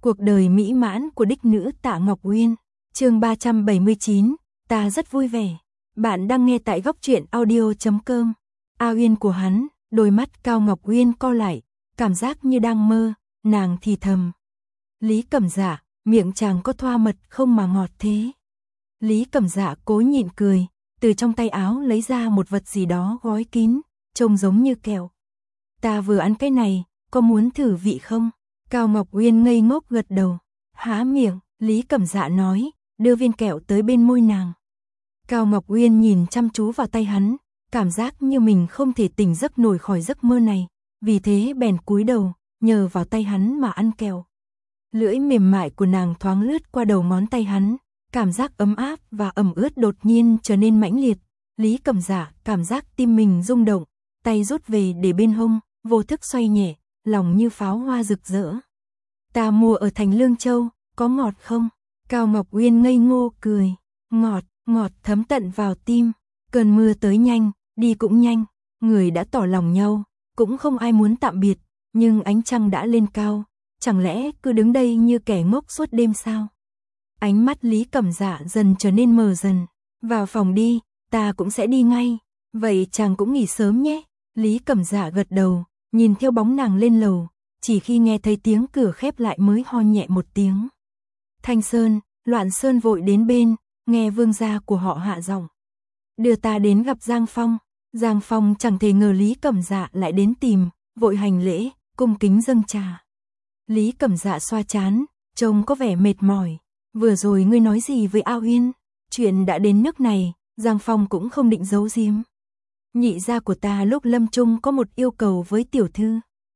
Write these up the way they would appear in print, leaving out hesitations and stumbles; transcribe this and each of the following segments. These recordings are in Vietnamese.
Cuộc đời mỹ mãn của đích nữ Tạ Ngọc Uyên. Chương 379, ta rất vui vẻ. Bạn đang nghe tại góc truyện audio.com. A Uyên của hắn, đôi mắt Cao Ngọc Uyên co lại, cảm giác như đang mơ, nàng thì thầm. Lý Cẩm Dạ, miệng chàng có thoa mật không mà ngọt thế. Lý Cẩm Dạ cố nhịn cười, từ trong tay áo lấy ra một vật gì đó gói kín, trông giống như kẹo. Ta vừa ăn cái này, có muốn thử vị không? Cao Ngọc Uyên ngây ngốc gật đầu, há miệng, Lý Cẩm Dạ nói, đưa viên kẹo tới bên môi nàng. Cao Ngọc Uyên nhìn chăm chú vào tay hắn, cảm giác như mình không thể tỉnh giấc nổi khỏi giấc mơ này, vì thế bèn cúi đầu, nhờ vào tay hắn mà ăn kẹo. Lưỡi mềm mại của nàng thoáng lướt qua đầu ngón tay hắn, cảm giác ấm áp và ẩm ướt đột nhiên trở nên mãnh liệt. Lý Cẩm Dạ cảm giác tim mình rung động, tay rút về để bên hông, vô thức xoay nhẹ, lòng như pháo hoa rực rỡ. Ta mua ở thành Lương Châu, có ngọt không? Cao Ngọc Uyên ngây ngô cười, ngọt, ngọt thấm tận vào tim. Cơn mưa tới nhanh, đi cũng nhanh, người đã tỏ lòng nhau, cũng không ai muốn tạm biệt, nhưng ánh trăng đã lên cao, chẳng lẽ cứ đứng đây như kẻ ngốc suốt đêm sao? Ánh mắt Lý Cẩm Dạ dần trở nên mờ dần, vào phòng đi, ta cũng sẽ đi ngay, vậy chàng cũng nghỉ sớm nhé. Lý Cẩm Dạ gật đầu, nhìn theo bóng nàng lên lầu, chỉ khi nghe thấy tiếng cửa khép lại mới ho nhẹ một tiếng. Thanh Sơn, Loạn Sơn vội đến bên, nghe vương gia của họ hạ giọng. Đưa ta đến gặp Giang Phong. Giang Phong chẳng thể ngờ Lý Cẩm Dạ lại đến tìm, vội hành lễ, cung kính dâng trà. Lý Cẩm Dạ xoa trán, trông có vẻ mệt mỏi. Vừa rồi ngươi nói gì với A Uyên? Chuyện đã đến nước này, Giang Phong cũng không định giấu giếm. Nhị gia của ta lúc lâm chung có một yêu cầu với tiểu thư,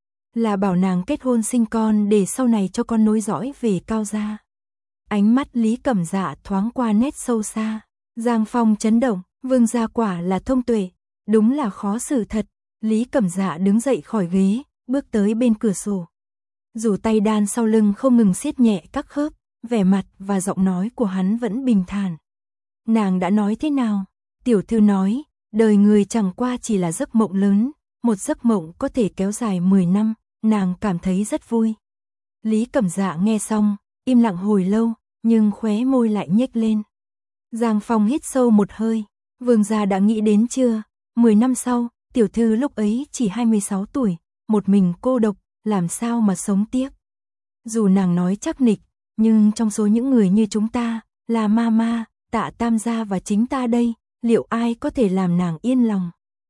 là bảo nàng kết hôn sinh con để sau này cho con nối dõi về Cao gia. Ánh mắt Lý Cẩm Dạ thoáng qua nét sâu xa. Giang Phong chấn động, vương gia quả là thông tuệ, đúng là khó xử thật. Lý Cẩm Dạ đứng dậy khỏi ghế, bước tới bên cửa sổ. Rủ tay đan sau lưng không ngừng siết nhẹ các khớp, vẻ mặt và giọng nói của hắn vẫn bình thản. Nàng đã nói thế nào? Tiểu thư nói, đời người chẳng qua chỉ là giấc mộng lớn, một giấc mộng có thể kéo dài 10 năm, nàng cảm thấy rất vui. Lý Cẩm Dạ nghe xong, im lặng hồi lâu, nhưng khóe môi lại nhếch lên. Giang Phong hít sâu một hơi, vương gia đã nghĩ đến chưa? 10 năm sau, tiểu thư lúc ấy chỉ 26 tuổi, một mình cô độc, làm sao mà sống tiếp? Dù nàng nói chắc nịch, nhưng trong số những người như chúng ta, là Mama, Tạ Tam gia và chính ta đây, liệu ai có thể làm nàng yên lòng?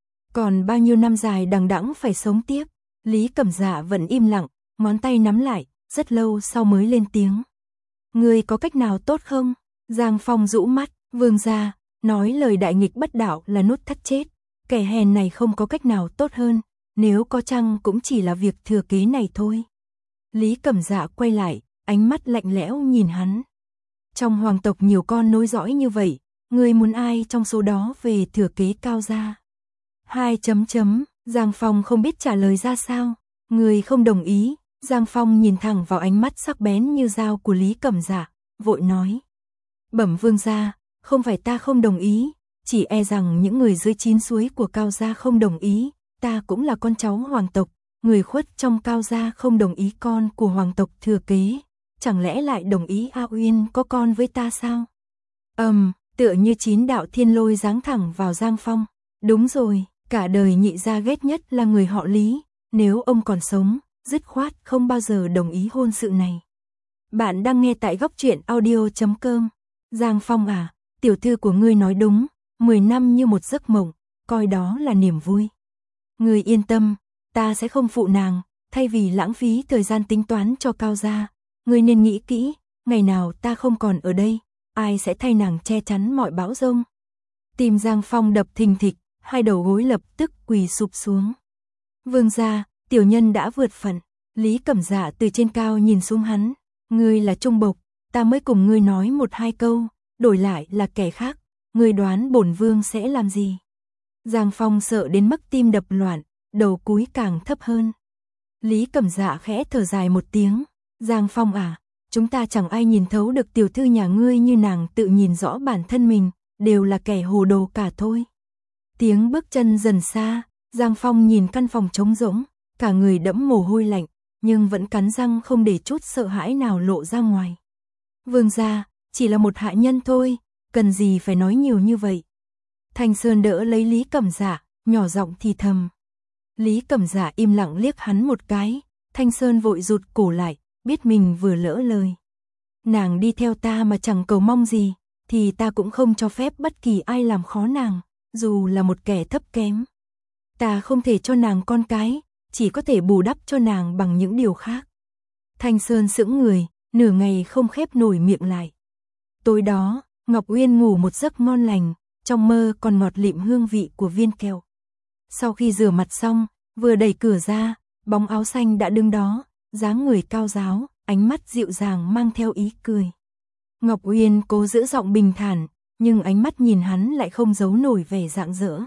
Còn bao nhiêu năm dài đằng đẵng phải sống tiếp? Lý Cẩm Dạ vẫn im lặng, ngón tay nắm lại, rất lâu sau mới lên tiếng. Ngươi có cách nào tốt không? Giang Phong rũ mắt, vương gia, nói lời đại nghịch bất đạo là nút thắt chết. Kẻ hèn này không có cách nào tốt hơn, nếu có chăng cũng chỉ là việc thừa kế này thôi. Lý Cẩm Dạ quay lại, ánh mắt lạnh lẽo nhìn hắn. Trong hoàng tộc nhiều con nối dõi như vậy, ngươi muốn ai trong số đó về thừa kế Cao gia? Giang Phong không biết trả lời ra sao. Ngươi không đồng ý. Giang Phong nhìn thẳng vào ánh mắt sắc bén như dao của Lý Cẩm Dạ, vội nói. Bẩm vương gia, không phải ta không đồng ý, chỉ e rằng những người dưới 9 suối của Cao gia không đồng ý, ta cũng là con cháu hoàng tộc, người khuất trong Cao gia không đồng ý con của hoàng tộc thừa kế, chẳng lẽ lại đồng ý A Uyên có con với ta sao? Tựa như 9 đạo thiên lôi giáng thẳng vào Giang Phong. Đúng rồi, cả đời nhị gia ghét nhất là người họ Lý, nếu ông còn sống, dứt khoát không bao giờ đồng ý hôn sự này. Bạn đang nghe tại góc truyện audio.com. Giang Phong à, tiểu thư của ngươi nói đúng, 10 năm như một giấc mộng, coi đó là niềm vui. Ngươi yên tâm, ta sẽ không phụ nàng, thay vì lãng phí thời gian tính toán cho Cao gia, ngươi nên nghĩ kỹ, ngày nào ta không còn ở đây, ai sẽ thay nàng che chắn mọi bão giông. Tim Giang Phong đập thình thịch, hai đầu gối lập tức quỳ sụp xuống. Vương gia, tiểu nhân đã vượt phận. Lý Cẩm Dạ từ trên cao nhìn xuống hắn. Ngươi là trung bộc, ta mới cùng ngươi nói một hai câu, đổi lại là kẻ khác, ngươi đoán bổn vương sẽ làm gì? Giang Phong sợ đến mức tim đập loạn, đầu cúi càng thấp hơn. Lý Cẩm Dạ khẽ thở dài một tiếng. Giang Phong à, chúng ta chẳng ai nhìn thấu được tiểu thư nhà ngươi như nàng tự nhìn rõ bản thân mình, đều là kẻ hồ đồ cả thôi. Tiếng bước chân dần xa, Giang Phong nhìn căn phòng trống rỗng, cả người đẫm mồ hôi lạnh, nhưng vẫn cắn răng không để chút sợ hãi nào lộ ra ngoài. Vương gia, chỉ là một hạ nhân thôi, cần gì phải nói nhiều như vậy. Thanh Sơn đỡ lấy Lý Cẩm Dạ, nhỏ giọng thì thầm. Lý Cẩm Dạ im lặng liếc hắn một cái, Thanh Sơn vội rụt cổ lại, biết mình vừa lỡ lời. Nàng đi theo ta mà chẳng cầu mong gì, thì ta cũng không cho phép bất kỳ ai làm khó nàng, dù là một kẻ thấp kém. Ta không thể cho nàng con cái, chỉ có thể bù đắp cho nàng bằng những điều khác. Thanh Sơn sững người, nửa ngày không khép nổi miệng lại. Tối đó, Ngọc Uyên ngủ một giấc ngon lành, trong mơ còn ngọt lịm hương vị của viên kẹo. Sau khi rửa mặt xong, vừa đẩy cửa ra, bóng áo xanh đã đứng đó, dáng người cao ráo, ánh mắt dịu dàng mang theo ý cười. Ngọc Uyên cố giữ giọng bình thản, nhưng ánh mắt nhìn hắn lại không giấu nổi vẻ rạng rỡ.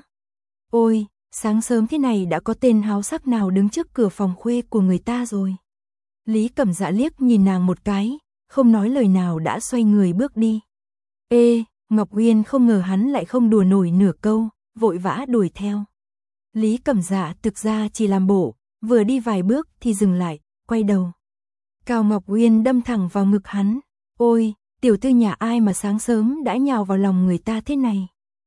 Ôi, sáng sớm thế này đã có tên háo sắc nào đứng trước cửa phòng khuê của người ta rồi. Lý Cẩm Dạ liếc nhìn nàng một cái, không nói lời nào đã xoay người bước đi. Ê, Ngọc Uyên không ngờ hắn lại không đùa nổi nửa câu, vội vã đuổi theo. Lý Cẩm Dạ thực ra chỉ làm bộ, vừa đi vài bước thì dừng lại, quay đầu. Cao Ngọc Uyên đâm thẳng vào ngực hắn. Ôi, tiểu thư nhà ai mà sáng sớm đã nhào vào lòng người ta thế này.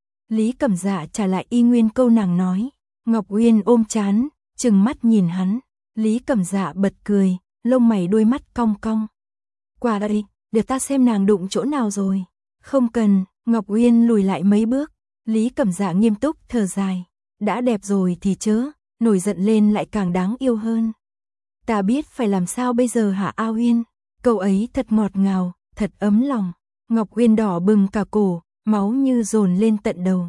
Lý Cẩm Dạ trả lại y nguyên câu nàng nói. Ngọc Uyên ôm trán, trừng mắt nhìn hắn. Lý Cẩm Dạ bật cười, lông mày đôi mắt cong cong. Qua đây, để ta xem nàng đụng chỗ nào rồi. Không cần, Ngọc Uyên lùi lại mấy bước. Lý Cẩm Dạ nghiêm túc thở dài. Đã đẹp rồi thì chớ, nổi giận lên lại càng đáng yêu hơn. Ta biết phải làm sao bây giờ hả A Uyên? Câu ấy thật ngọt ngào, thật ấm lòng. Ngọc Uyên đỏ bừng cả cổ, máu như dồn lên tận đầu.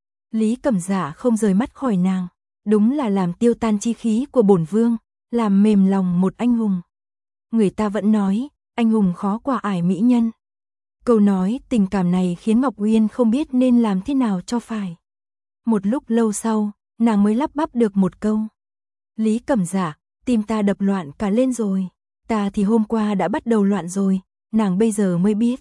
Lý Cẩm Dạ không rời mắt khỏi nàng. Đúng là làm tiêu tan chi khí của bổn vương, làm mềm lòng một anh hùng. Người ta vẫn nói, anh hùng khó qua ải mỹ nhân. Câu nói tình cảm này khiến Ngọc Uyên không biết nên làm thế nào cho phải. Một lúc lâu sau, nàng mới lắp bắp được một câu. Lý Cẩm Dạ, tim ta đập loạn cả lên rồi. Ta thì hôm qua đã bắt đầu loạn rồi, nàng bây giờ mới biết.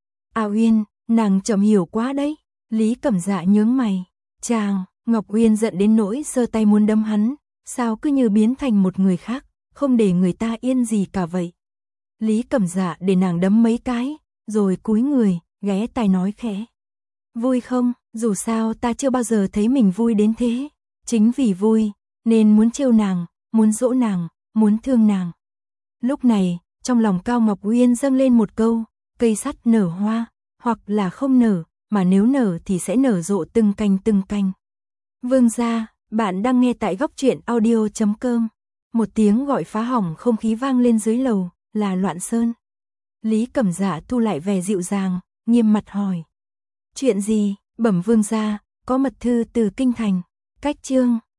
A Uyên, nàng chậm hiểu quá đấy. Lý Cẩm Dạ nhướng mày. Chàng, Ngọc Uyên giận đến nỗi giơ tay muốn đấm hắn. Sao cứ như biến thành một người khác, không để người ta yên gì cả vậy. Lý Cẩm Dạ để nàng đấm mấy cái, rồi cúi người, ghé tai nói khẽ. Vui không, dù sao ta chưa bao giờ thấy mình vui đến thế. Chính vì vui, nên muốn trêu nàng, muốn dỗ nàng, muốn thương nàng. Lúc này, trong lòng Cao Ngọc Uyên dâng lên một câu, cây sắt nở hoa, hoặc là không nở, mà nếu nở thì sẽ nở rộ từng cành từng cành. Vương gia, bạn đang nghe tại góc truyện audio.com. Một tiếng gọi phá hỏng không khí vang lên dưới lầu, là Loạn Sơn. Lý Cẩm Dạ thu lại vẻ dịu dàng, nghiêm mặt hỏi. Chuyện gì, bẩm vương gia, có mật thư từ kinh thành. Cách chương